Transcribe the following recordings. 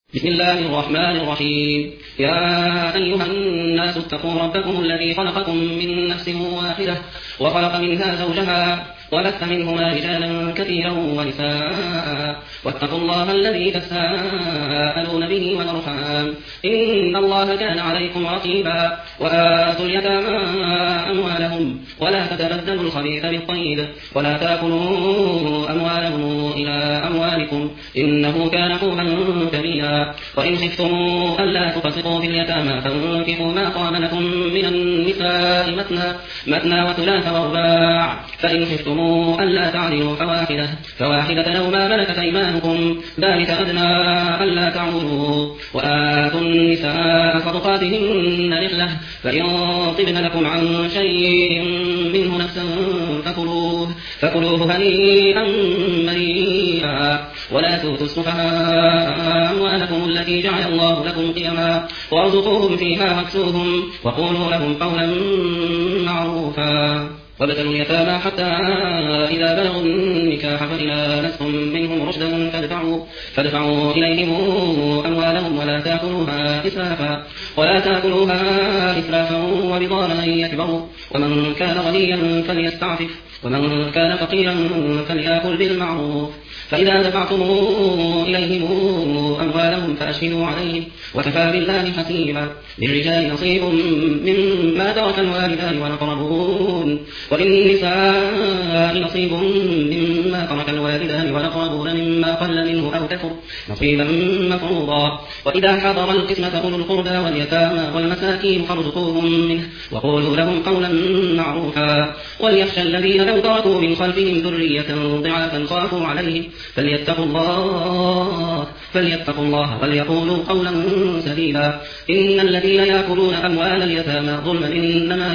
بسم الله الرحمن الرحيم. يا أيها الناس اتقوا ربكم الذي خلقكم من نفس واحدة وخلق منها زوجها وبث منهما رجالا كثيرا ونساء واتقوا الله الذي تساءلون به والأرحام إن الله كان عليكم رقيبا. وآتوا اليتامى أموالهم ولا تتبدلوا الخبيث بالطيب ولا تأكلوا أموالهم إلى أموالكم إنه كان حوبا كبيرا. وإن خفتم ألا تقسطوا في اليتامى فانكحوا ما طاب لكم من النساء مثنى وثلاث ورباع فإن خفتم ألا تعدلوا فواحدة أو ما ملكت أيمانكم ذلك أدنى ألا تعولوا. وآتوا النساء صدقاتهن نحلة فإن طبن لكم عن شيء منه نفسا فكلوه هنيئا مريئا. ولا تؤتوا السفهاء أموالكم التي جعل الله لكم قيما وارزقوهم فيها واكسوهم وقولوا لهم قولا معروفا. وابتلوا اليتامى حتى إذا بلغوا النكاح فإن آنستم منهم رشدا فادفعوا إليهم أموالهم ولا تأكلوها إسرافا وبضانا أن يكبروا. ومن كان غنيا فليستعفف ومن كان فقيرا فليأكل بالمعروف. فإذا دفعتم إليهم أموالهم فأشهدوا عليهم وكفى بالله حسيبا. للرجال نصيب مما ترك الوالدان والأقربون وللنساء نصيب مما ترك الوالدان والأقربون مما قل منه أو كثر نصيبا مفروضا. وإذا حضر القسمة أولو القربى واليتامى والمساكين فارزقوهم منه وقولوا لهم قولا معروفا. وليخشى الذين لو تركوا من خلفهم ذرية ضعافا خافوا عليهم فليتقوا الله وليقولوا قولا سديدا. إن الذين يأكلون أموال اليتامى ظلما إنما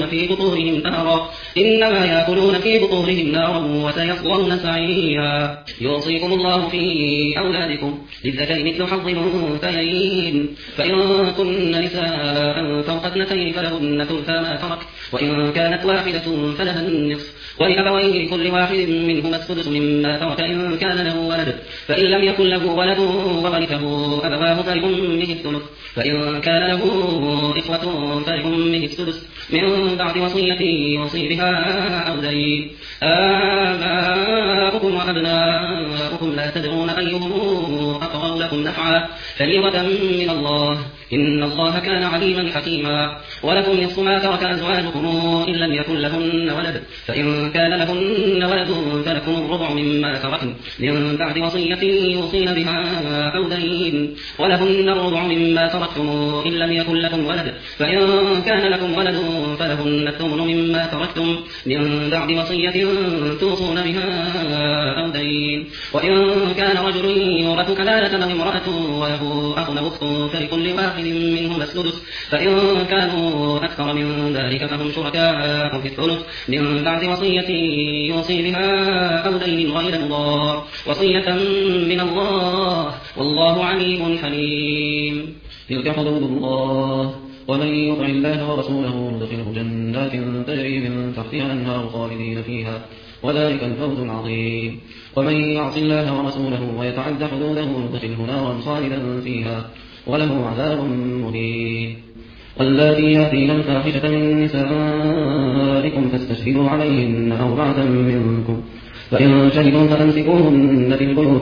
يأكلون في بطونهم نارا وسيصلون سعيرا. يوصيكم الله في أولادكم للذكر مثل حظ الأنثيين فإن كن نساء فوق اثنتين فلهن ثلثا ما ترك وإن كانت واحدة فلها النصف ولأبويه لكل واحد منهما السدس مما ترك إن كان له ولد فإن لم يكن له ولد وورثه أبواه فلأمه الثلث فإن كان له إخوة فلأمه السدس من بعد وصية يوصي بها أو دين. آباؤكم وأبناؤكم لا تدرون أيهم أقرب لكم نفعا فريضة من الله إن الله كان عليما حكيما. ولكم نصف ما ترك أزواجكم إن لم يكن لهن ولد فإن كان لهن ولد فلكم الربع مما تركن من بعد وصية يوصين بها أو دين. ولهن الربع مما تركتم إن لم يكن لكم ولد فإن كان لكم ولد فلهن الثمن مما تركتم من بعد وصية توصون بها أو دين. وإن كان رجل يورث كلالة أو امرأة وله أخ أو أخت فلكل واحد منهما السدس فإن كانوا أكثر من ذلك فهم شركاء في الثلث من بعد وصية يوصي بها أو دين غير مضار وصية من الله والله عليم حليم. تلك حدود الله ومن يطع الله ورسوله ندخله جنات تجري من تحتها الأنهار خالدين فيها وذلك الفوز العظيم. ومن يعص الله ورسوله ويتعد حدوده ندخله نارا خالدا فيها وله عذاب مهين. واللاتي يأتين الفاحشة من نسائكم فاستشهدوا عليهن أربعة منكم فإن شهدوا فأمسكوهن في البيوت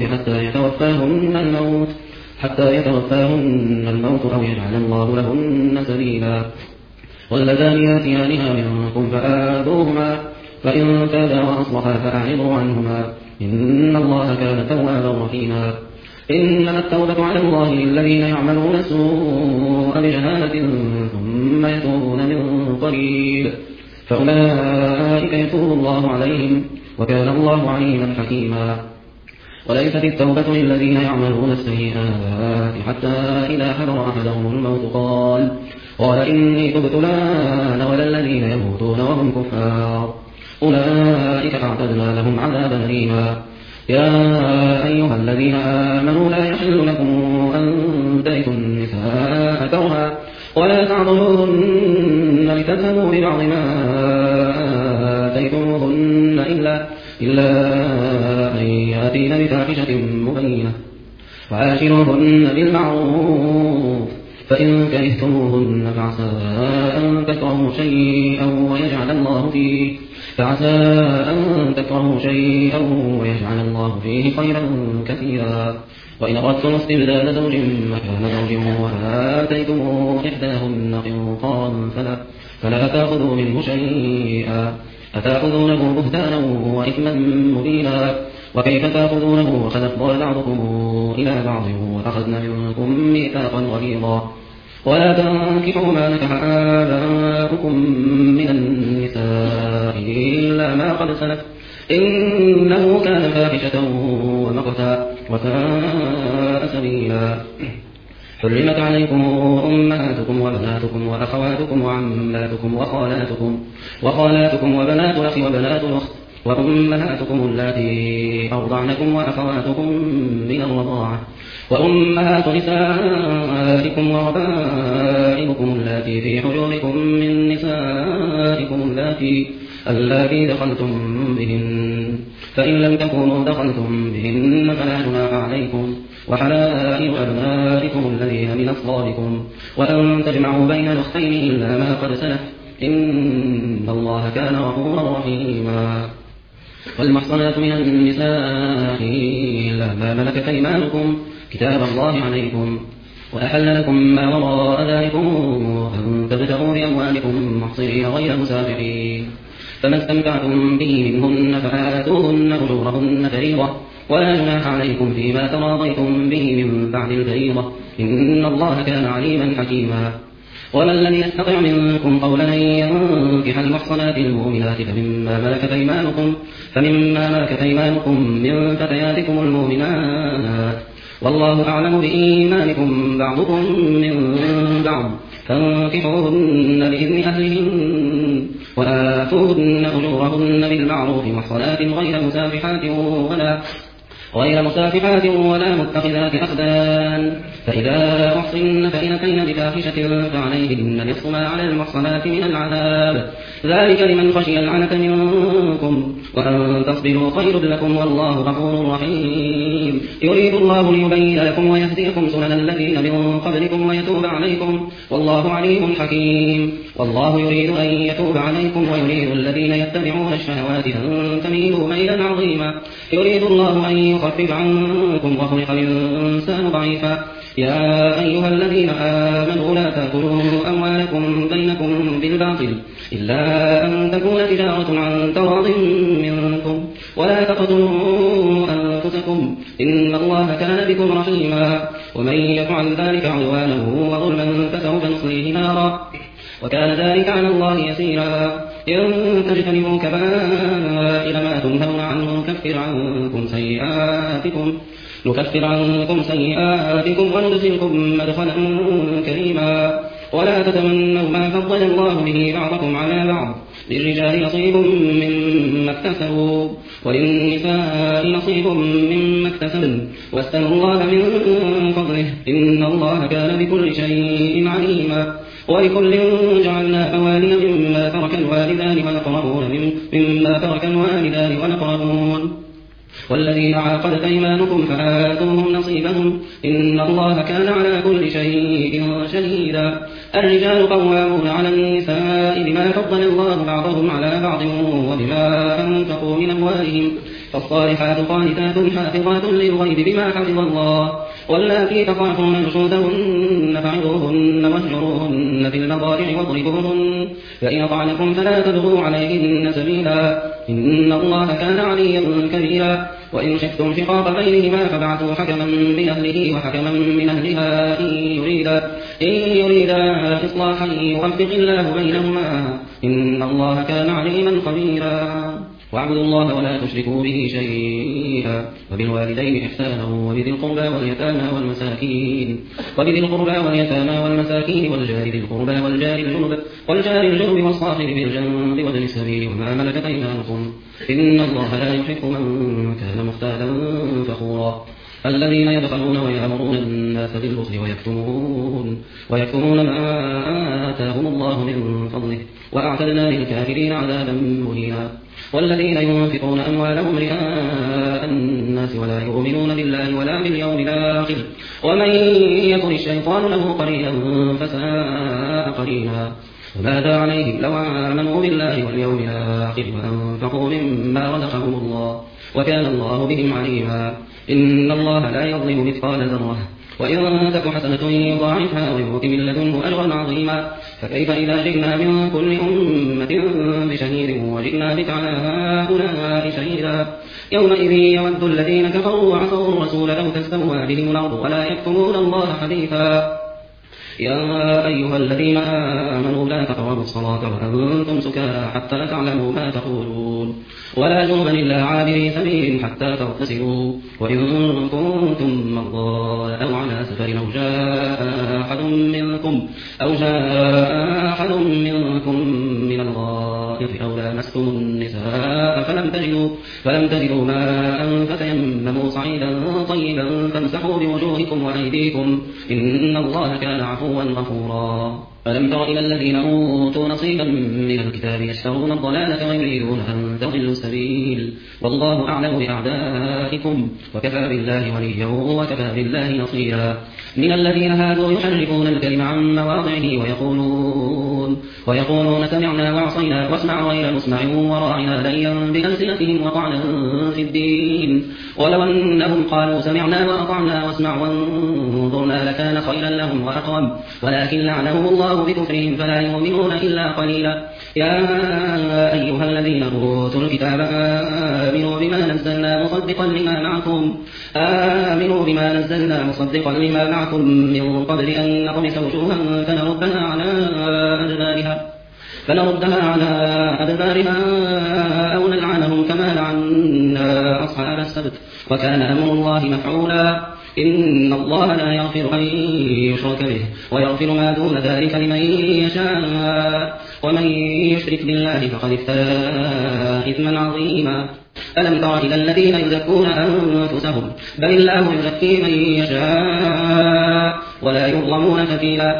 حتى يتوفاهن الموت أو يجعل الله لهن سبيلا. واللذان يأتيانها منكم فآذوهما فإن تابا وأصلحا فأعرضوا عنهما إن الله كان توابا رحيما. إنما التوبة على الله للذين يعملون السوء بجهالة ثم يتوبون من قريب فأولئك يتوب الله عليهم وكان الله عليما حكيما. وليست التوبة للذين يعملون السيئات حتى إذا حضر أحدهم الموت قال إني تبت الآن ولا الذين يموتون وهم كفار أولئك أعتدنا لهم عذابا أليما. يا أيها الذين آمنوا لا يحل لكم أن ترثوا النساء كرها ولا تعضلوهن لتذهبوا ببعض ما آتيتموهن إلا أن يأتين بفاحشة مبينة وعاشروهن بالمعروف فإن كرهتموهن فعسى أن تكرهوا شيئا ويجعل الله فيه خيرا كثيرا. وإن أردتم استبدال زوج مكان زوج وآتيتم إحداهن قنطارا فلا تأخذوا منه شيئا أتأخذونه بهتانا وإثما مبينا. وكيف تأخذونه وقد أفضل بعضكم إلى بعض وأخذن منكم ميثاقا غليظا. ولا تنكحوا ما نكح آباؤكم من النساء إلا ما قد سلف إنه كان فاحشة ومقتا وساء سبيلا. حرمت عليكم أمهاتكم وبناتكم وأخواتكم وعماتكم وخالاتكم وبنات الأخ وبنات الأخت وأمهاتكم اللاتي أرضعنكم وأخواتكم من الرضاعة وأمهات نسائكم وربائبكم اللاتي في حجوركم من نسائكم اللاتي دخلتم بهن فإن لم تكونوا دخلتم بهن فلا جناح عليكم وحلائل أبنائكم الذين من أصلابكم وأن تجمعوا بين الأختين إلا ما قد سلف إن الله كان غفورا رحيما. والمحصنات من النساء إلا ما ملكت أيمانكم كتاب الله عليكم وأحل لكم ما وراء ذلكم أن تبتغوا بأموالكم محصنين غير مسافحين فما استمتعتم به منهن فآتوهن أجورهن فريضة ولا جناح عليكم فيما تراضيتم به من بعد الفريضة إن الله كان عليما حكيما. ومن لم يستطع منكم قولا أن ينكح المحصنات المؤمنات فمما ملكت أيمانكم من فتياتكم المؤمنات والله أعلم بإيمانكم بعضكم من بعض فانكحوهن بإذن أهلهن وآتوهن أجورهن بالمعروف محصنات غير مسافحات ولا متخذات أخدان فإذا أحصن فإن أتين بفاحشة فعليهن نصف ما على المحصنات من العذاب ذلك لمن خشي العنة منكم وأن تصبروا خير لكم والله غفور رحيم. يريد الله ليبين لكم ويهديكم سنن الذين من قبلكم ويتوب عليكم والله عليم حكيم. والله يريد أن يتوب عليكم ويريد الذين يتبعون الشهوات أن تميلوا ميلا عظيما. يريد الله أن يخفف عنكم وخلق الإنسان ضعيفا. يا أيها الذين آمنوا لا تأكلوا أموالكم بينكم بالباطل إلا أن تكون تجارة عن تراض منكم ولا تقتلوا أنفسكم إن الله كان بكم رحيما. ومن يفعل ذلك عدوانا وظلما فسوف نصليه نارا وكان ذلك على الله يسيرا. إن تجتنبوا كبائر ما تنهون عنه نكفر عنكم سيئاتكم وندخلكم مدخلا كريما. ولا تتمنوا ما فضل الله به بعضكم على بعض للرجال نصيب مما اكتسبوا وللنساء نصيب مما اكتسبن واسألوا الله من فضله إن الله كان بكل شيء عليما. ولكل جعلنا موالي مما ترك الوالدان والأقربون والذين عاقدت أيمانكم فآتوهم نصيبهم إن الله كان على كل شيء شهيدا. الرجال قوامون على النساء بما فضل الله بعضهم على بعض وبما أنفقوا من أموالهم فالصالحات قانتات حافظات للغيب بما حفظ الله واللاتي تخافون نشوزهن فعظوهن واهجروهن في المضاجع واضربوهن فإن أطعنكم فلا تبغوا عليهن سبيلا إن الله كان عليا كبيرا. وإن خفتم شقاق بينهما فابعثوا حكما من أهله وحكما من أهلها إن يريدا إصلاحا يوفق الله بينهما إن الله كان عليما خبيرا. واعبدوا الله ولا تشركوا به شيئا وبالوالدين إحسانا وبذي القربى واليتامى والمساكين والجار ذي القربى والجار الجنب والصاحب بالجنب وابن السبيل وما ملكت أيمانكم إن الله لا يحب من كان مختالا فخورا. الذين يبخلون ويأمرون الناس بالبخل ويكتمون ما آتاهم الله من فضله وأعتدنا للكافرين عذابا مهينا والذين ينفقون أموالهم رئاء الناس ولا يؤمنون بالله ولا باليوم الآخر ومن يكن الشيطان له قرينا فساء قرينا وماذا عليهم لو آمنوا بالله واليوم الآخر وأنفقوا مما رزقهم الله وكان الله بهم عليما إن الله لا يظلم مثقال ذرة وإن تك حسنة يضاعفها ويؤت من لدنه أجرا عظيما فكيف إذا جئنا من كل أمة بشهيد وجئنا بك على هؤلاء شهيدا يومئذ يود الذين كفروا وعصوا الرسول لو تستوى بهم الأرض ولا يكتمون الله حديثا يا أيها الذين آمنوا لا تقربوا الصلاة وأنتم سكارى حتى تعلموا ما تقولون ولا جنبا إلا عابري سبيل حتى تغتسلوا وإن كنتم مرضى أو على سفر أو جاء أحد منكم من الغائط أو لامستم النساء فلم تجدوا ماء فتيمموا صعيدا طيبا فامسحوا بوجوهكم وأيديكم إن الله كان عفوا غفورا ألم تر إلى الذين أوتوا نصيبا من الكتاب يشترون الضلالة ويريدون أن تضلوا السبيل والله أعلم بأعدائكم وكفى بالله وليا وكفى بالله نصيرا من الذين هادوا يحرفون الكلم عن مواضعه ويقولون سمعنا وعصينا واسمع غير مسمع وراعنا ليا بألسنتهم وطعنا في الدين ولو أنهم قالوا سمعنا وأطعنا واسمع وانظرنا لكان خيرا لهم وأقوم ولكن لعنهم الله بكفرهم فلا يؤمنون إلا قليلا يا أيها الذين أوتوا الكتاب آمنوا بما نزلنا مصدقا لما معكم من قبل أن نطمس وجوها فنردها على أدبارها أو نلعنهم كما لعنا أصحاب السبت وكان أمر الله مفعولا إن الله لا يغفر أن يشرك به ويغفر ما دون ذلك لمن يشاء ومن يشرك بالله فقد افترى إثما عظيما ألم تر إلى الذين يزكون أنفسهم بل الله يزكي من يشاء ولا يظلمون فتيلا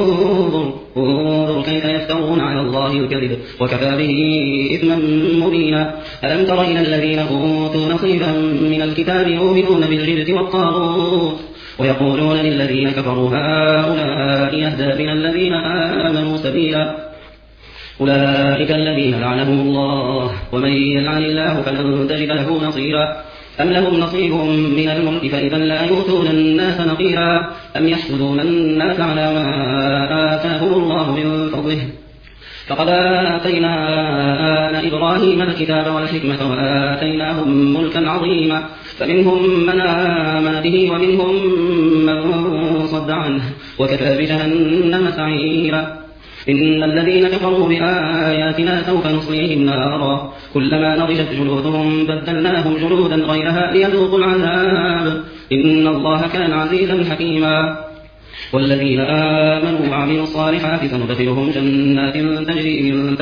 انظر كيف يفترون على الله الكذب وكفى به إثما مبينا ألم تر إلى الذين أوتوا نصيبا من الكتاب يؤمنون بالجبت والطاغوت ويقولون للذين كفروا هؤلاء يهدى من الذين آمنوا سبيلا أولئك الذين لعنهم الله ومن يلعن الله فلن تجد له نصيرا أم لهم نصيب من الملك فإذا لا يؤتون الناس نقيرا أم يحسدون الناس على ما آتاهم الله من فضله فقد آتينا آل إبراهيم الكتاب والحكمة وآتيناهم ملكا عظيما فمنهم من آمن به ومنهم من صد عنه وكفى بجهنم سعيرا إن الذين كفروا بآياتنا سوف نصليهم نارا كلما نضجت جلودهم بدلناهم جلودا غيرها ليذوقوا العذاب إن الله كان عزيزا حكيما والذين آمنوا وعملوا الصالحات سندخلهم جنات تجري من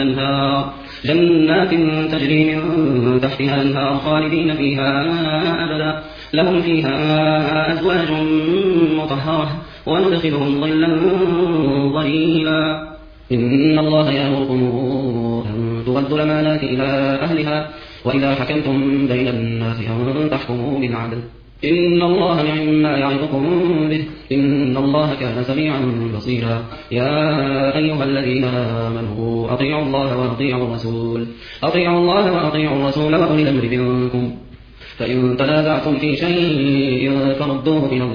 تحتها الأنهار خالدين فيها أبدا لهم فيها أزواج مطهرة وندخلهم ظلا ظليلا إن الله يأمركم أن تؤدوا الأمانات إلى أهلها وإذا حكمتم بين الناس أن تحكموا بالعدل إن الله نعم يعظكم به إن الله كان سميعا بصيرا يا أيها الذين آمنوا أطيعوا الله وأطيعوا الرسول وأولي الأمر منكم فإن تنازعتم في شيء فردوه إلى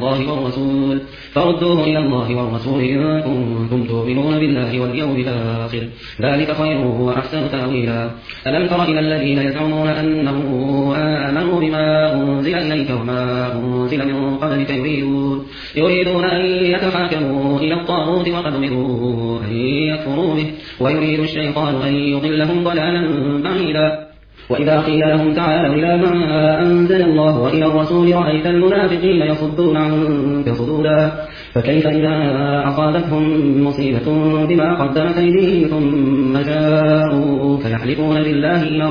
الله والرسول إن كنتم تؤمنون بالله واليوم الآخر ذلك خير وأحسن تأويلا ألم تر إلى الذين يزعمون أنهم آمنوا بما أنزل إليك وما أنزل من قبلك يريدون أن يتحاكموا إلى الطاغوت وقد أمروا أن يكفروا به ويريد الشيطان أن يضلهم ضلالا بعيدا وإذا قيل لهم تعالوا إلى ما أنزل الله وإلى الرسول رأيت المنافقين يصدون عنك صدودا فكيف إذا أصابتهم مصيبة بما قدمت أيديهم ثم جاءوك يحلفون بالله إن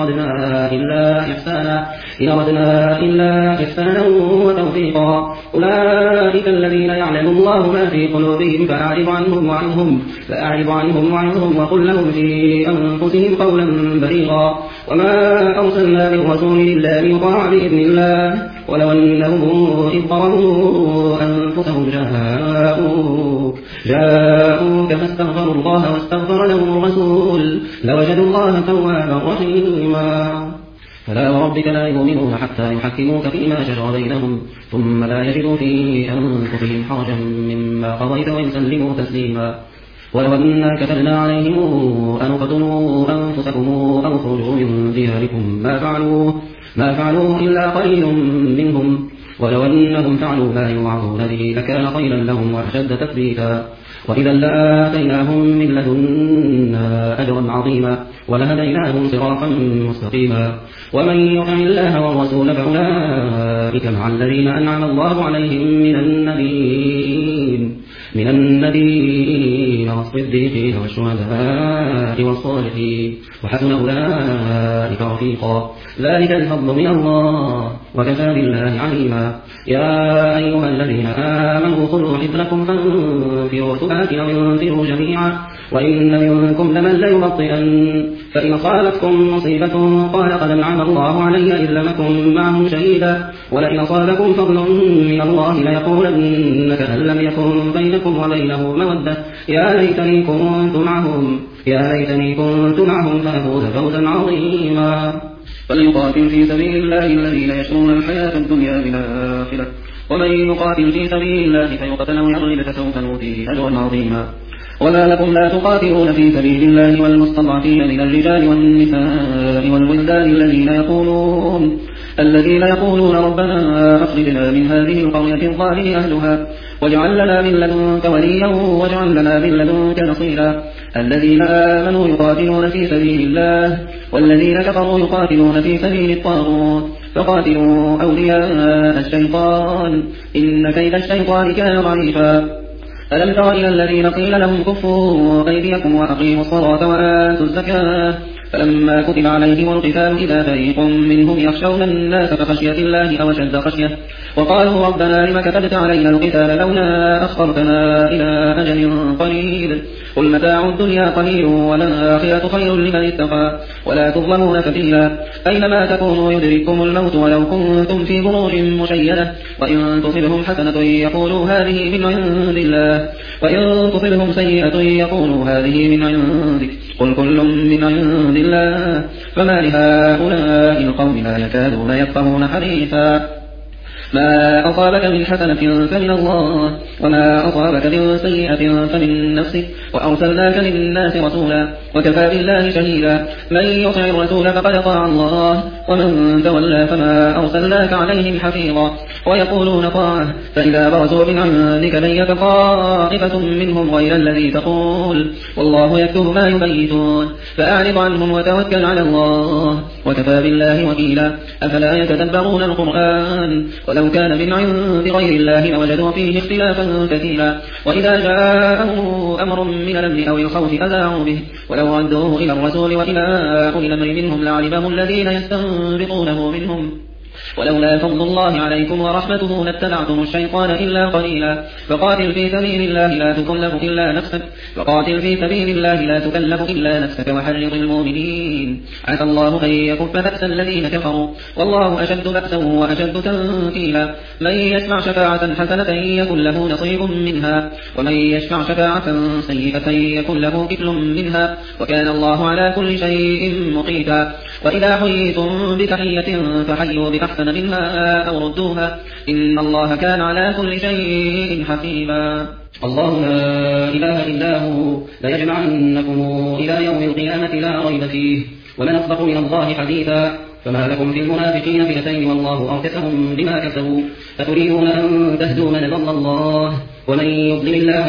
أردنا إلا إحسانا وتوفيقا أولئك الذين يعلم الله ما في قلوبهم فأعرض عنهم وعنهم وقل لهم في أنفسهم قولا بليغا وما أرسلنا من رسول إلا ليطاع بإذن الله ولو أنهم إذ ظلموا أنفسهم جاءوك فاستغفروا الله واستغفر لهم الرسول لوجدوا الله توابا رحيما فلا وربك لا يؤمنون حتى يحكموك فيما شجر بينهم ثم لا يجدوا في أنفسهم حرجا مما قضيت ويسلموا تسليما ولو أنا كتبنا عليهم أن اقتلوا أنفسكم أو اخرجوا من دياركم ما فعلوه إلا قليل منهم ولو أنهم فعلوا ما يوعظون به لكان خيرا لهم وأشد تثبيتا وإذا لآتيناهم من لدنا أجرا عظيما ولهديناهم صراطا مستقيما ومن يطع الله والرسول فأولئك مع الذين أنعم الله عليهم من النبيين والصديقين والشهداء والصالحين وحسن أولئك رفيقا ذلك الفضل من الله وكفى بالله عليما يا أيها الذين آمنوا خذوا حذركم فانفروا ثبات أو انفروا جميعا وإن منكم لمن ليبطئن فإن أصابتكم مصيبة قال قد أنعم الله علي إذ لم أكن معهم شهيدا ولئن أصابكم فضل من الله ليقولن كأن لم يكن بينكم وبينه مودة يا ليتني كنت معهم فأفوز فوزا عظيما فليقاتل في سبيل الله الذين يشرون الحياة الدنيا بالآخرة ومن يقاتل في سبيل الله فيقتل ويغلب فسوف نؤتيه أجرا عظيما وما لكم لا تقاتلون في سبيل الله والمستضعفين من الرجال والنساء والولدان الذين يقولون ربنا أخرجنا من هذه القرية الظالم أهلها واجعل لنا من لدنك وليا واجعل لنا من لدنك نصيرا الذين آمنوا يقاتلون في سبيل الله والذين كفروا يقاتلون في سبيل الطاغوت فقاتلوا أولياء الشيطان إن كيد الشيطان كان ضعيفا ألم تر إلى الذين قيل لهم كفوا أيديكم وأقيموا الصلاة وآتوا الزكاة فلما كتب عليهم القتال إذا فريق منهم يخشون الناس كخشية الله أو أشد خشية وقالوا ربنا لم كتبت علينا القتال لولا أخرتنا إلى أجل قليل قل متاع الدنيا قليل والآخرة خير لمن اتقى ولا تظلمون فتيلا أينما تكونوا يدرككم الموت ولو كنتم في بروج مشيدة وإن تصبهم حسنة يقولوا هذه من عند الله وإن تصبهم سيئة يقولوا هذه من عندك قل كل من عند الله فما لهؤلاء القوم لا يكادون يفقهون حديثا ما أصابك من حسنة فمن الله وما أصابك من سيئة فمن نفسك وأرسلناك للناس رسولا وكفى بالله شهيدا من يطع الرسول فقد أطاع الله ومن تولى فما أرسلناك عليهم حفيظا ويقولون طاعة فإذا برزوا من عندك بيت طائفة منهم غير الذي تقول والله يكتب ما يبيتون فأعرض عنهم وتوكل على الله وكفى بالله وكيلا أفلا يتدبرون القرآن ولو كان من عند غير الله لوجدوا فيه اختلافا كثيرا وإذا جاءهم أمر من الأمن أو الخوف أذاعوا به ولو ردوه إلى الرسول وإلى أولي الأمر منهم لعلمه الذين يستنبطونه منهم ولولا فضل الله عليكم ورحمته لاتبعتم الشيطان إلا قليلا فقاتل في سبيل الله لا تكلف إلا نفسك وحرض المؤمنين عسى الله أن يكف بأس الذين كفروا والله أشد بأسا وأشد تنكيلا من يشفع شفاعة حسنة يكن له نصيب منها ومن يشفع شفاعة سيئة يكن له كفل منها وكان الله على كل شيء مقيتا وإذا حييتم بتحية فحيوا بأحسن منها أو ردوها إن الله كان على كل شيء حكيما الله لا إله إلا هو ليجمعنكم إلى يوم القيامة لا ريب فيه ومن أصدق من الله حديثا فما لكم في المنافقين فئتين والله أركسهم بما كسبوا أتريدون أن تهدوا من ضل الله ومن يضلل الله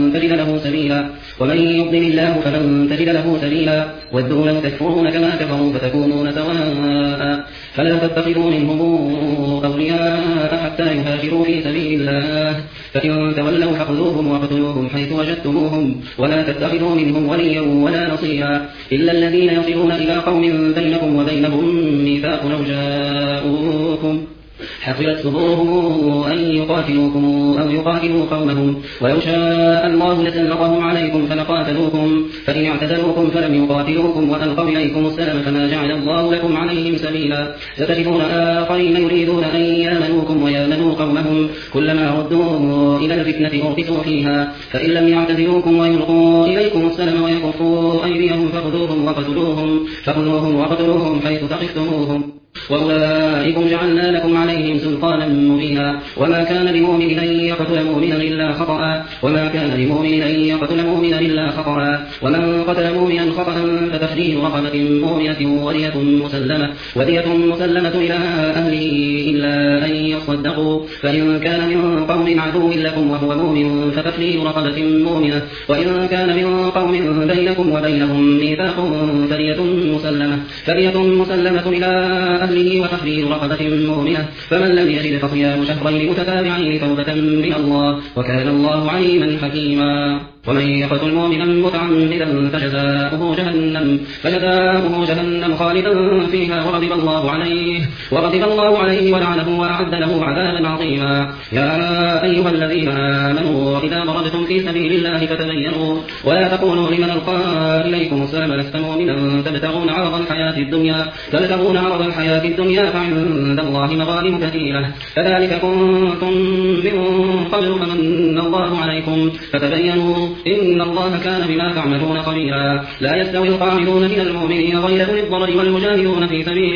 فلن تجد له سبيلا ودوا لو تكفرون كما كفروا فتكونون سواء فلا تتخذوا منهم أولياء حتى يهاجروا في سبيل الله فإن تولوا فخذوهم وقتلوهم حيث وجدتموهم ولا تتخذوا منهم وليا ولا نصيرا إلا الذين يصلون إلى قوم بينكم وبينهم ميثاق أو جاءوكم حصلت صدورهم أن يقاتلوكم أو يقاتلوا قومهم ولو شاء الله لسلطهم عليكم فلقاتلوكم فإن اعتزلوكم فلم يقاتلوكم وألقوا إليكم السلام فما جعل الله لكم عليهم سبيلا ستجدون آخرين يريدون أن يامنوكم ويامنوا قومهم كلما ردوا إلى الفتنة أركسوا فيها فإن لم يعتزلوكم ويلقوا إليكم السلام ويكفوا أيديهم فخذوهم وقتلوهم حيث ثقفتموهم وأولئكم جعلنا لكم عليهم سلطانا مبينا وما كان لمؤمن أن يقتل مؤمنا إلا خطأ ومن قتل مؤمنا خطأ فتحرير رقبة مؤمنة ودية مسلمة إلى أهله إلا أن يصدقوا فإن كان من قوم عدو لكم وهو مؤمن فتحرير رقبة مؤمنة وإن كان من قوم بينكم وبينهم ميثاق فرية مسلمة إلى أهله وتحرير رقبة مؤمنة فمن لم يجد فصيام شهرين متتابعين توبة من الله وكان الله عليما حكيما ومن يقتل مؤمنا متعمدا فجزاؤه جهنم خالدا فيها وغضب الله عليه ولعنه وأعد له عذابا عظيما يا أيها الذين آمنوا إذا ضربتم في سبيل الله فتبينوا ولا تقولوا لمن ألقى إليكم السلام لست مؤمنا تبتغون عرض الحياة الدنيا فعند الله مغانم كثيرة كذلك كنتم من قبل فمن الله عليكم فتبينوا إن الله كان بما تعملون خبيرا لا يستوي القاعدون من المؤمنين غير أولي الضرر والمجاهدون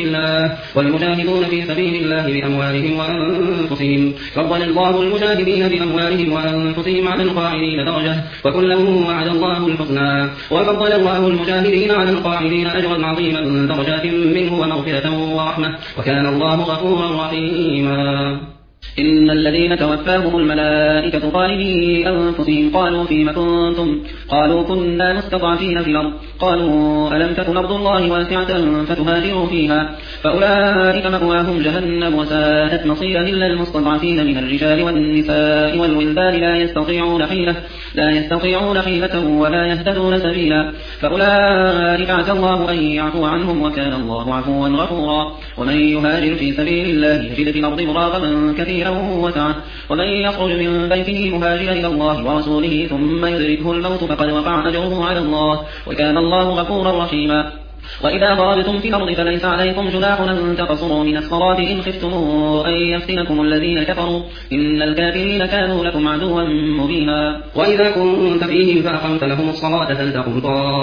في سبيل الله بأموالهم وأنفسهم فضل الله المجاهدين بأموالهم وأنفسهم على القاعدين درجة وكلا وعد الله الحسنى وفضل الله المجاهدين على القاعدين أجرا عظيما درجات منه ومغفرة ورحمة وكان الله غفورا رحيما إن الذين توفاهم الملائكة ظالمي أنفسهم قالوا فيم كنتم قالوا كنا مستضعفين في الأرض قالوا ألم تكن أرض الله واسعة فتهاجروا فيها فأولئك مأواهم جهنم وساءت مصيرا إلا المستضعفين من الرجال والنساء والولدان لا يستطيعون حيلة ولا يهتدون سبيلا فأولئك عسى الله أن يعفو عنهم وكان الله عفوا غفورا ومن يهاجر في سبيل الله يجد في الأرض مراغما كثيرا وسعة ومن يخرج من بيته مهاجرا إلى الله ورسوله ثم يدركه الموت فقد وقع أجره على الله وكان الله غفورا رحيما وإذا ضربتم في الأرض فليس عليكم جناح أن تقصروا من الصلاة إن خفتم أن يفتنكم الذين كفروا إن الكافرين كانوا لكم عدوا مبينا وإذا كنت فيهم فأقمت لهم الصلاة فلتقم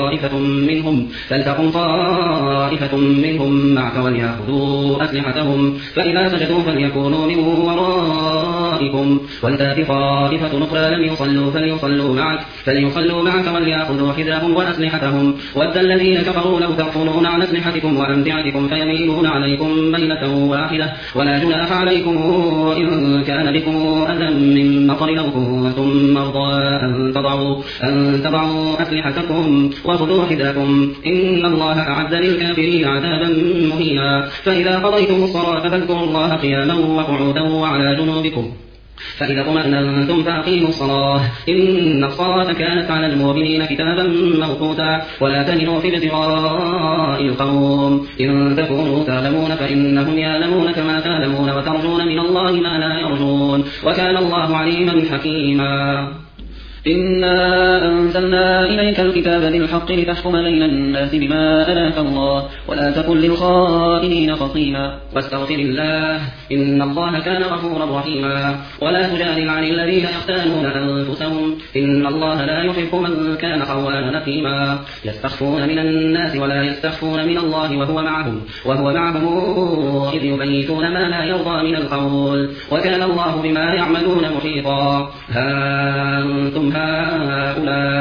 طائفة منهم معك وليأخذوا أسلحتهم فإذا سجدوا فليكونوا من ورائكم ولتأت طائفة أخرى لم يصلوا فليصلوا معك وليأخذوا حذرهم وأسلحتهم ود الذين كفروا لو تغفلون عن أسلحتكم وأمتعتكم فيميلون عليكم ميلة واحدة ولا جناح عليكم إن كان بكم أذى من مطر أو كنتم مرضى أن تضعوا أسلحتكم وخذوا حذركم إن الله أعد للكافرين عذابا مهينا فإذا قضيتم الصلاة فاذكروا الله قياما وقعودا وعلى جنوبكم فإذا اطمأننتم فأقيموا الصلاة إن الصلاة كانت على المؤمنين كتابا موقوتا ولا تهنوا في ابتغاء القوم إن تكونوا تعلمون فإنهم يعلمون كما تعلمون وترجون من الله ما لا يرجون وكان الله عليما حكيما إنا أنزلنا إليك الكتاب بالحق لتحكم بين الناس بما أراك الله ولا تكن للخائنين خصيما واستغفر الله إن الله كان غفورا رحيما ولا تجادل عن الذين يختانون أنفسهم إن الله لا يحب من كان خوانا نثيما يستخفون من الناس ولا يستخفون من الله وهو معهم إذ يبيتون ما لا يرضى من القول وكان الله بما يعملون محيطا ها أنتم هؤلاء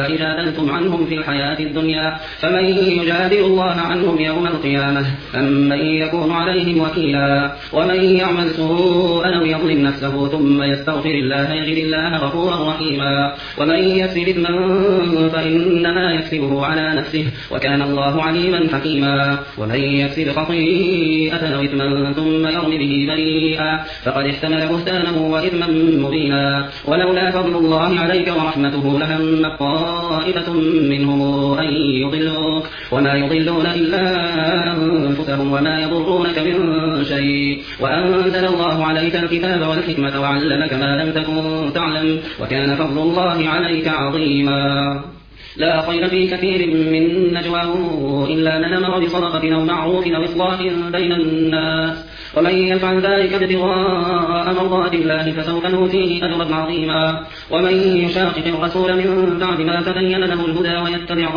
جادلتم عنهم في الحياة الدنيا فمن يجادل الله عنهم يوم القيامة أم من يكون عليهم وكيلا ومن يعمل سوءا أو يظلم نفسه ثم يستغفر الله يجد الله غفورا رحيما ومن يكسب إثما فإنما يكسبه على نفسه وكان الله عليما حكيما ومن يكسب خطيئة أو إثما ثم يرم به بريئا فقد احتمل بهتانا وإثما مبينا ولولا فضل الله عليك ورحمته لهم طائفة منهم أن يضلوك وما يضلون إلا أنفسهم وما يضرونك من شيء وأنزل الله عليك الكتاب والحكمة وعلمك ما لم تكن تعلم وكان فضل الله عليك عظيما لا خير في كثير من نجواهم إلا من أمر بصدقة أو معروف أو إصلاح بين الناس ومن يفعل ذلك ابتغاء مرضات الله فسوف نؤتيه أجرا عظيما ومن يشاقق الرسول من بعد ما تبين له الهدى ويتبع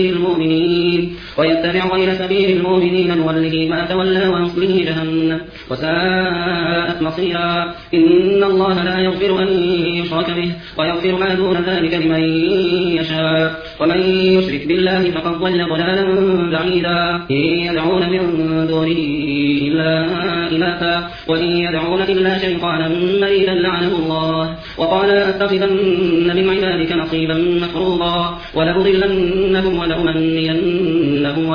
غير سبيل المؤمنين نوله ما تولى ونصله جهنم وساءت مصيرا إن الله لا يغفر أن يشرك به ويغفر ما دون ذلك لمن يشاء ومن يشرك بالله فقد ضل ضلالا بعيدا إن يدعون من دونه إلا إناثا وإن يدعون إلا شيطانا مريدا لعنه الله وقال أتخذن من عبادك نصيبا مفروضا ولأضلنهم ولأمنينهم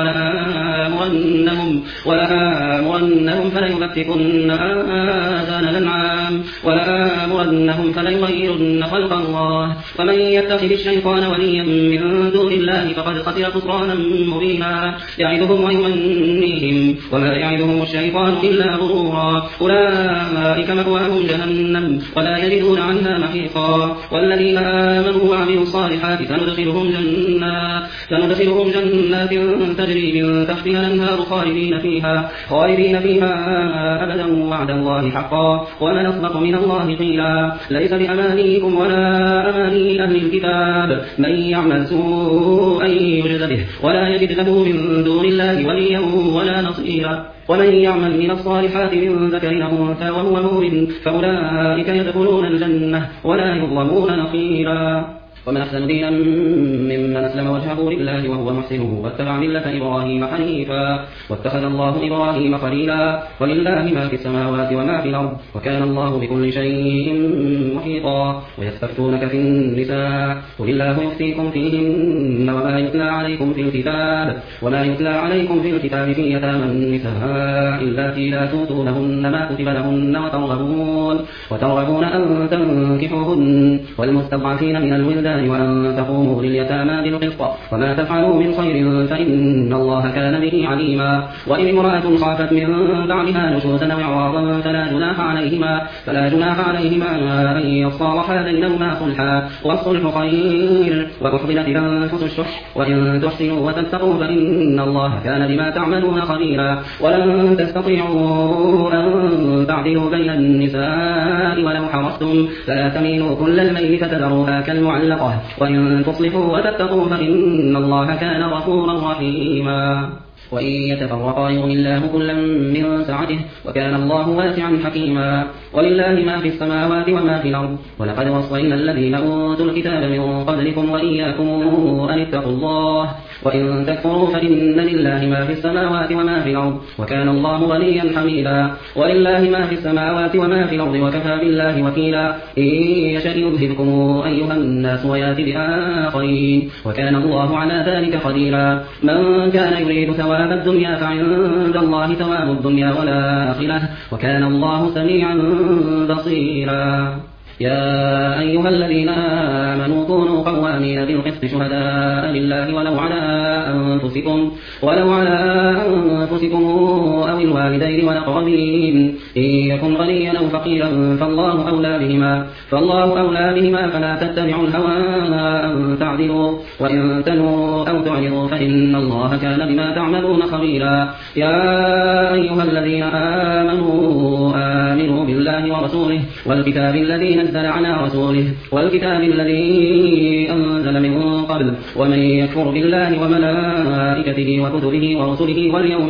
ولآمرنهم فليبتكن آذان الأنعام ولآمرنهم فليغيرن خلق الله ومن يتخذ الشيطان وليا من دون الله فقد خسر خسرانا مبينا يعدهم ويمنيهم وما يعدهم الشيطان إلا غرورا أولئك مأواهم جهنم ولا يجدون عنها محيصا والذين آمنوا وعملوا الصالحات سندخلهم جنات تجري من تحتها الأنهار خالدين فيها أبدا وعد الله حقا ومن أصدق من الله قيلا ليس بأمانيكم ولا أماني أهل الكتاب من يعمل سوءا يجز به ولا يجد له من دون الله وليا ولا نصيرا ومن يعمل من الصالحات من ذكر أو أنثى وهو مؤمن فأولئك يدخلون الجنة ولا يظلمون نقيرا ومن أحسن دينا ممن أسلم وجهه لله وهو محسن واتبع ملة إبراهيم حنيفا واتخذ الله إبراهيم خليلا ولله ما في السماوات وما في الأرض وكان الله بكل شيء محيطا ويستفتونك في النساء قل الله يفتيكم فيهن وما يتلى عليكم في الكتاب في يتامى النساء اللاتي لا تؤتونهن ما كتب لهن وترغبون أن تنكحوهن والمستضعفين من الولدان وأن تقوموا لليتامى بالقسط وما تفعلوا من خير فإن الله كان به عليما وإن امرأة خافت من بعدها نشوزا أو إعراضا فلا جناح عليهما أن يصالحا بينهما صلحا والصلح خير وأحضرت الأنفس الشح وإن تحسنوا وتتقوا فإن الله كان بما تعملون خبيرا ولن تستطيعوا أن تعدلوا بين النساء ولو حرصتم فلا تميلوا كل الميل فتذروها كالمعلقة وإن تصلحوا وتتقوا فإن الله كان غفورا رحيما وإن يتفرقا يغن الله كلا من سعته وكان الله واسعا حكيما ولله ما في السماوات وما في الأرض ولقد وصينا الذين أوتوا الكتاب من قبلكم وإياكم أن اتقوا الله وإن تكفروا فإن لله ما في السماوات وما في الأرض وكان الله غنيا حميدا ولله ما في السماوات وما في الأرض وكفى بالله وكيلا إن يشأ يذهبكم أيها الناس ويأتي بآخرين وكان الله على ذلك قديرا من كان يريد ثواب الدنيا فعند الله ثواب الدنيا والآخرة وكان الله سميعا بصيرا يا أيها الذين آمنوا كونوا قوامين بالقسط شهداء لله ولو على أنفسكم أو الوالدين والأقربين إن يكن غنيا أو فقيرا فالله أولى بهما فلا تتبعوا الهوى أن تعدلوا وإن تلوا أو تعرضوا فإن الله كان بما تعملون خبيرا يا أيها الذين آمنوا بالله ورسوله والكتاب الذي نزل على رسوله والكتاب الذي أنزل من قبل ومن يكفر بالله وملائكته وكتبه ورسله واليوم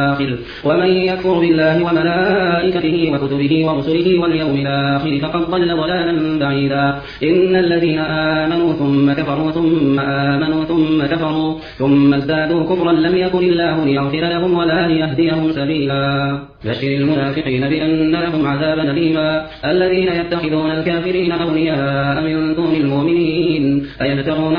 الآخر فقد ضل ضلالا بعيدا إن الذين آمنوا ثم كفروا ثم آمنوا ثم كفروا ثم ازدادوا كفرا لم يكن الله ليغفر لهم ولا ليهديهم سبيلا بشر المنافقين بأن لهم عذابا أليما الذين يتخذون الكافرين أولياء من دون المؤمنين أيبتغون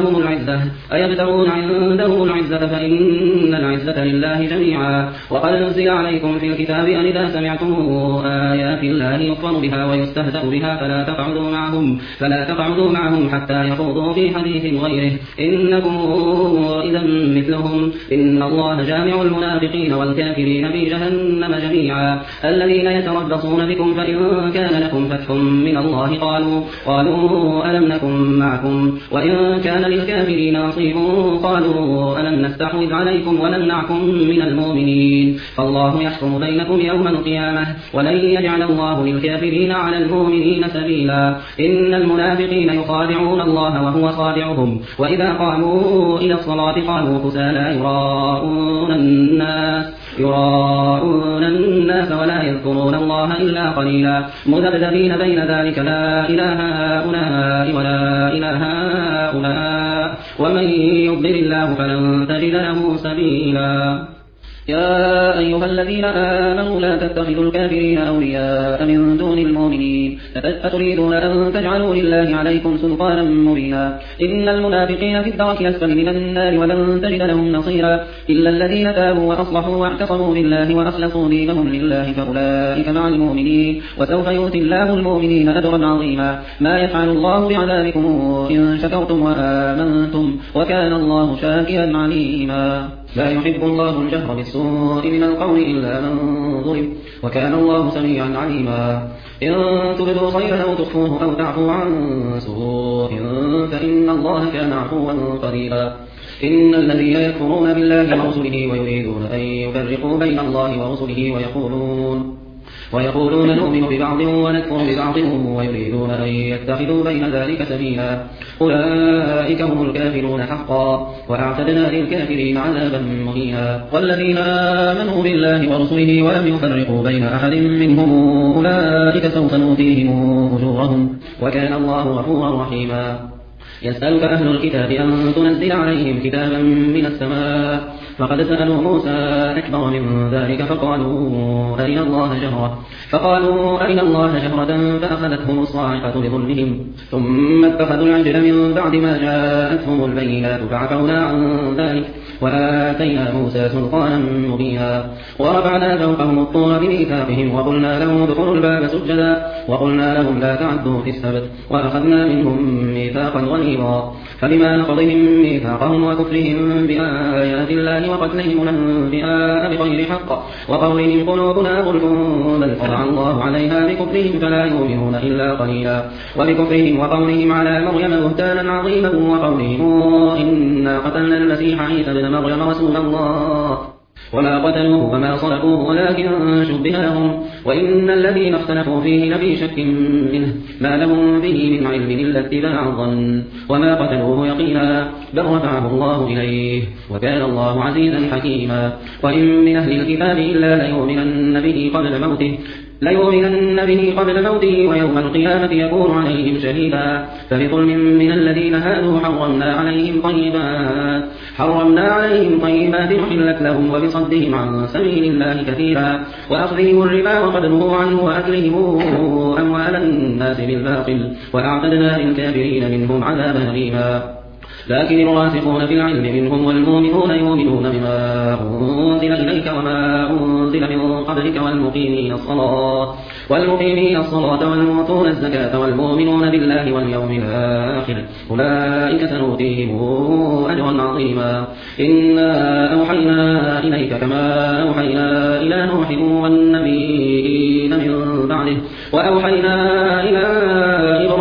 عندهم العزة فإن العزة لله جميعا وقد نزل عليكم في الكتاب أن إذا سمعتم آيات الله يكفر بها ويستهزأ بها فلا تقعدوا معهم حتى يخوضوا في حديث غيره إنكم إذا مثلهم إن الله جامع المنافقين والكافرين في جهنم جميعا الذين يتربصون بكم فإن كان لكم فتح من الله قالوا ألم نكن معكم وإن كان للكافرين نصيب قالوا ألم نستحوذ عليكم ونمنعكم من المؤمنين فالله يحكم بينكم يوم القيامة ولن يجعل الله للكافرين على المؤمنين سبيلا إن المنافقين يخادعون الله وهو خادعهم وإذا قاموا إلى الصلاة قاموا كسالى يراءون الناس ولا يذكرون الله إلا قليلا مذبذبين بين ذلك لا إله هؤلاء ولا إله هؤلاء ومن يضلل الله فلن تجد له سبيلا يا أيها الذين آمنوا لا تتخذوا الكافرين أولياء من دون المؤمنين أتريدون أن تجعلوا لله عليكم سلطانا مبينا إن المنافقين في الدرك الأسفل من النار ولن تجد لهم نصيرا إلا الذين تابوا وأصلحوا واعتصموا بالله وأخلصوا دينهم لله فأولئك مع المؤمنين وسوف يؤتي الله المؤمنين أجرا عظيما ما يفعل الله بعذابكم إن شكرتم وآمنتم وكان الله شاكرا عليما لا يحب الله الجهر بالسوء من القول إلا من ظلم وكان الله سميعا عليما إن تبدوا خيرا أو تخفوه أو تعفوا عن سوء فإن الله كان عفوا قريبا إن الذين يكفرون بالله ورسله ويريدون أن يفرقوا بين الله ورسله ويقولون نؤمن ببعض ونكفر ببعض ويريدون أن يتخذوا بين ذلك سبيلا أولئك هم الكافرون حقا وأعتدنا للكافرين عذابا مهينا والذين آمنوا بالله ورسله ولم يفرقوا بين أحد منهم أولئك سوف نؤتيهم أجورهم وكان الله غفورا رحيما يسألك أهل الكتاب أن تنزل عليهم كتابا من السماء فقد سألوا موسى أكبر من ذلك فقالوا أرنا الله جهرة فأخذتهم الصاعقة بظلمهم ثم اتخذوا العجل من بعد ما جاءتهم البينات فعفونا عن ذلك وآتينا موسى سلطانا مبينا ورفعنا فوقهم الطور بميثاقهم وقلنا لهم ادخلوا الباب سجدا وقلنا لهم لا تعدوا في السبت وأخذنا منهم ميثاقا غليظا فبما نقضهم ميثاقهم وكفرهم بآيات الله وقتلهم الأنبياء بغير حق وقولهم قلوبنا غلف بل طبع الله عليها بكفرهم فلا يؤمنون إلا قليلا وبكفرهم وقولهم على مريم بهتانا عظيما وقولهم إنا قتلنا المسيح عيسى ابن مريم رسول الله وما قتلوه وما صلبوه ولكن شبه لهم وإن الذين اختلفوا فيه لفي شك منه ما لهم به من علم إلا اتباع الظن وما قتلوه يقينا بل رفعه الله إليه وكان الله عزيزا حكيما وإن من أهل الكتاب إلا ليؤمنن به قبل موته ويوم القيامة يكون عليهم شهيدا فبظلم من الذين هادوا حرمنا عليهم طيبات أحلت لهم وبصدهم عن سبيل الله كثيرا وأخذهم الربا وقد نهوا عنه وأكلهم أموال الناس بالباطل وأعتدنا للكافرين منهم عذابا أليما لكن الراسخون في العلم منهم والمؤمنون يؤمنون بما أنزل إليك وما أنزل من قبلك والمقيمين الصلاة والمؤتون الزكاة والمؤمنون بالله واليوم الآخر أولئك سنؤتيهم أجرا عظيما إنا أوحينا إليك كما أوحينا إلى نوح والنبيين من بعده وأوحينا إلى إبراهيم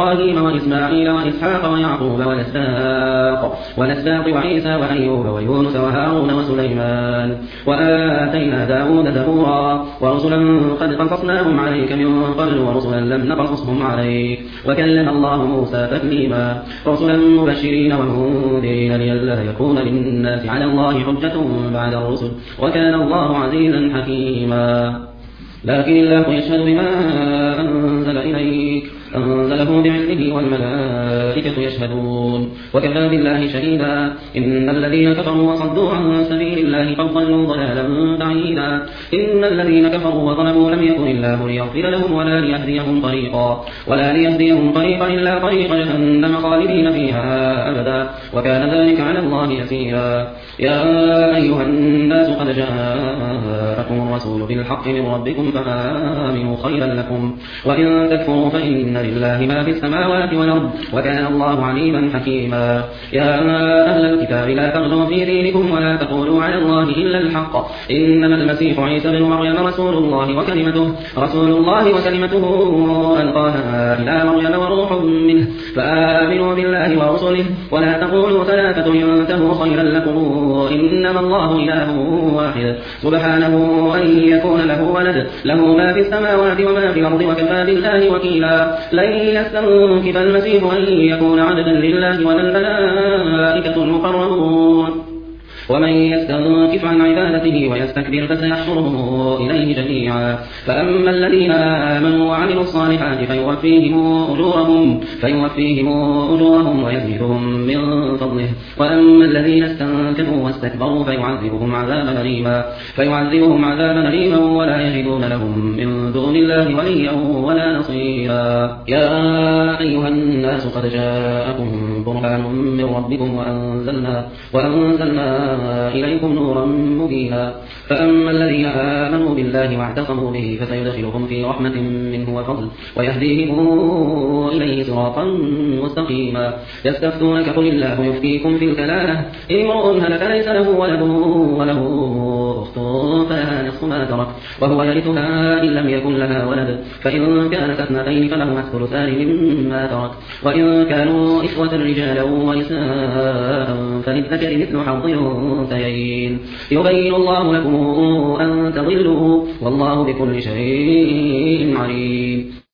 وإبراهيم وإسماعيل وإسحاق ويعقوب والأسباط وعيسى وأيوب ويونس وهارون وسليمان وآتينا داود زبورا ورسلا قد قصصناهم عليك من قبل ورسلا لم نقصصهم عليك وكلم الله موسى تكليما رسلا مبشرين ومنذرين لئلا يكون للناس على الله حجة بعد الرسل وكان الله عزيزا حكيما لكن الله يشهد بما أنزل إليك أنزله بعلمه والملائكة يشهدون وكفى بالله شهيدا إن الذين كفروا وصدوا عن سبيل الله قد ضلوا ضلالا بعيدا إن الذين كفروا وظلموا لم يكن الله ليغفر لهم ولا ليهديهم طريقا إلا طريق جهنم خالدين فيها أبدا وكان ذلك على الله يسيرا يا أيها الناس قد جاءكم الرسول بالحق من ربكم فآمنوا خيرا لكم وإن تكفروا فإن لله ما في السماوات والأرض وكان الله عليما حكيما يا أهل الكتاب لا تغلوا في دينكم ولا تقولوا على الله إلا الحق إنما المسيح عيسى بن مريم رسول الله وكلمته ألقاها إلى مريم وروح منه فآمنوا بالله ورسله ولا تقولوا ثلاثة ينتهوا خيرا لكم إنما الله إله واحد سبحانه أن يكون له ولد له ما في السماوات وما في الأرض وكفى بالله وكيلا لن يستنكف المسيح أن يكون عبدا لله ولا الملائكة المقربون ومن يستنكف عن عبادته ويستكبر فسيحشره إليه جميعا فأما الذين آمنوا وعملوا الصالحات فيوفيهم أجورهم ويزيدهم من فضله وأما الذين استنكفوا واستكبروا فيعذبهم عذابا أليما ولا يجدون لهم من دون الله وليا ولا نصيرا يا أيها الناس قد جاءكم برهان من ربكم وأنزلنا إليكم نورا مبينا فأما الذين آمنوا بالله واعتصموا به فسيدخلهم في رحمة منه وفضل ويهديهم إليه صراطا مستقيما يستفتونك قل الله يفتيكم في الكلالة إن امرؤ هلك ليس له ولد وله أخت فلها نصف ما ترك وهو يرثها إن لم يكن لها ولد فإن كانت اثنتين فلهما الثلثان مما ترك وإن كانوا إخوة رجالا ونساء فللذكر مثل حظ الأنثيين يبين الله لكم أن تضلوا والله بكل شيء عليم